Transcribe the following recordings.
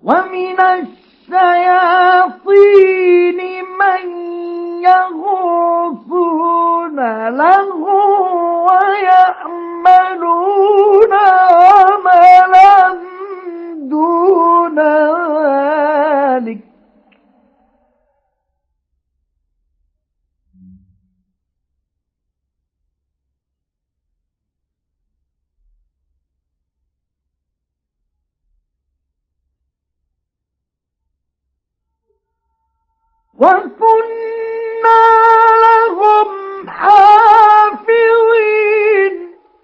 ومن الشياطين من يغوصون له ويعملون عملا دون ذلك وكنا لهم حافظين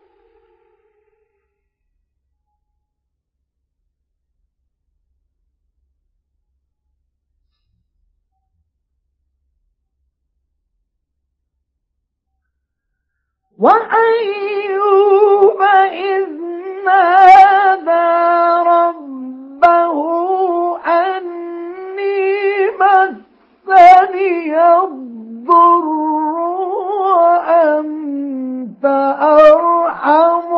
وأيوب إذ نادى ربه أني مسني الضر وأنت أرحم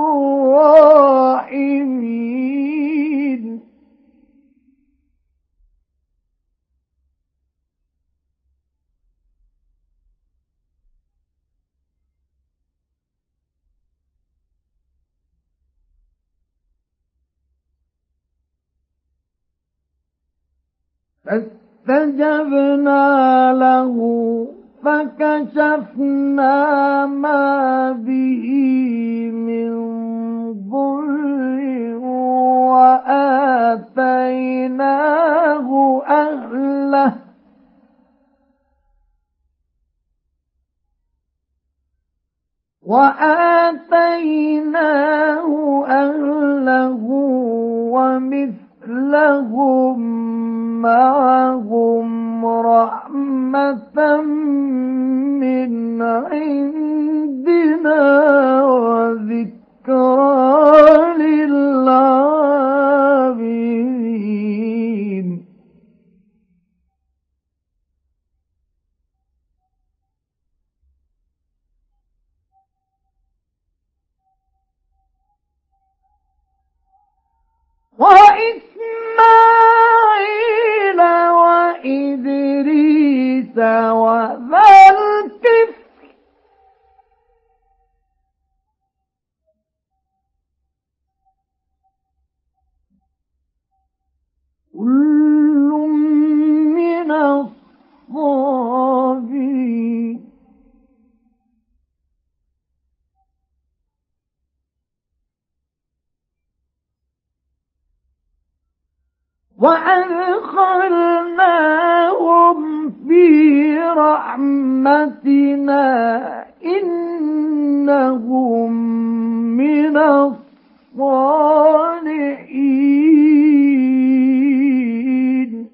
الراحمين فاستجبنا له فكشفنا ما به من ضر وآتيناه أهله ومثلهم معهم رحمة من عندنا وذكرى للعابدين. وإسماعيل وإدريس وذا الكفل كل من الصابرين. وأدخلناهم في رحمتنا إنهم من الصالحين.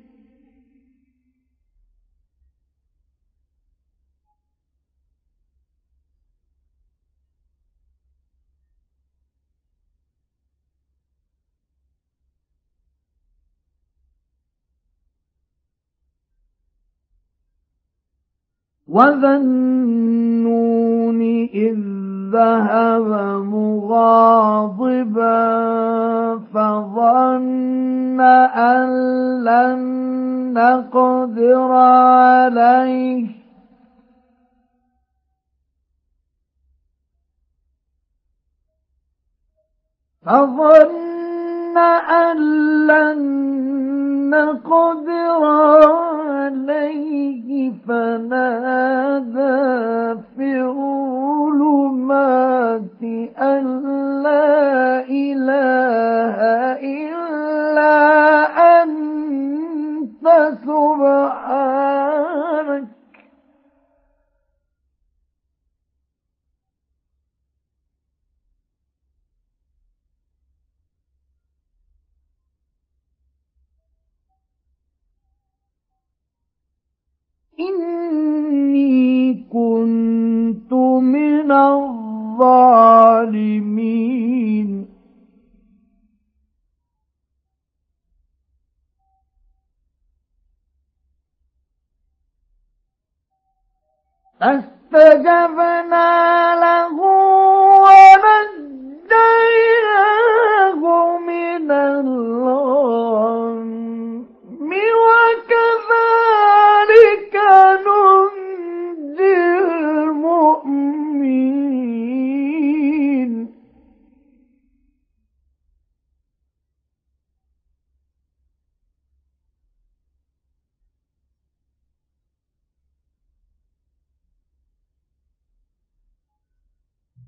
وذا النون إذ ذهب مغاضبا فظن أن لن نقدر عليه فنادى في الظلمات أن لا إله إلا أنت سبحانك إني كنت من الظالمين. فاستجبنا له ونجيناه من الغم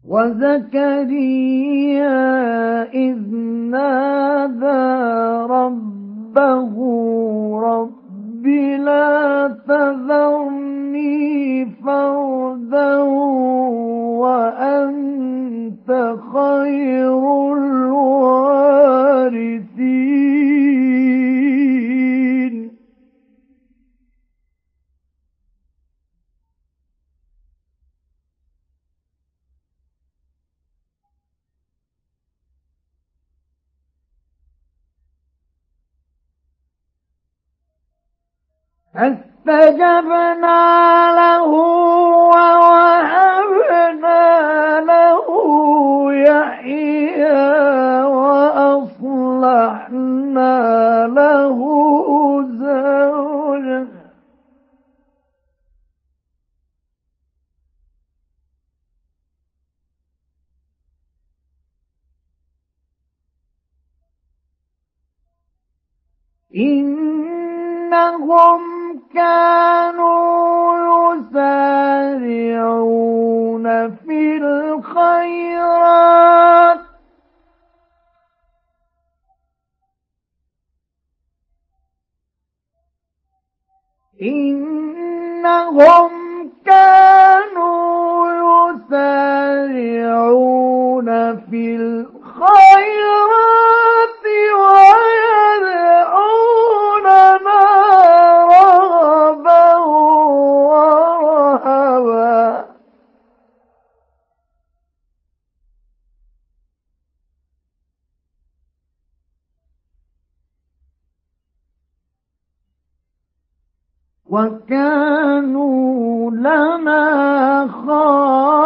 وزكريا إذ نادى ربه رب لا تذرني فردا وأنت خير الوارثين فاستجبنا له ووهبنا له يحيى وأصلحنا له زوجه إنهم كانوا يسارعون في الخيرات إنهم كانوا يسارعون في الخيرات ويدعوننا رغبا ورهبا وكانوا لنا خاشعين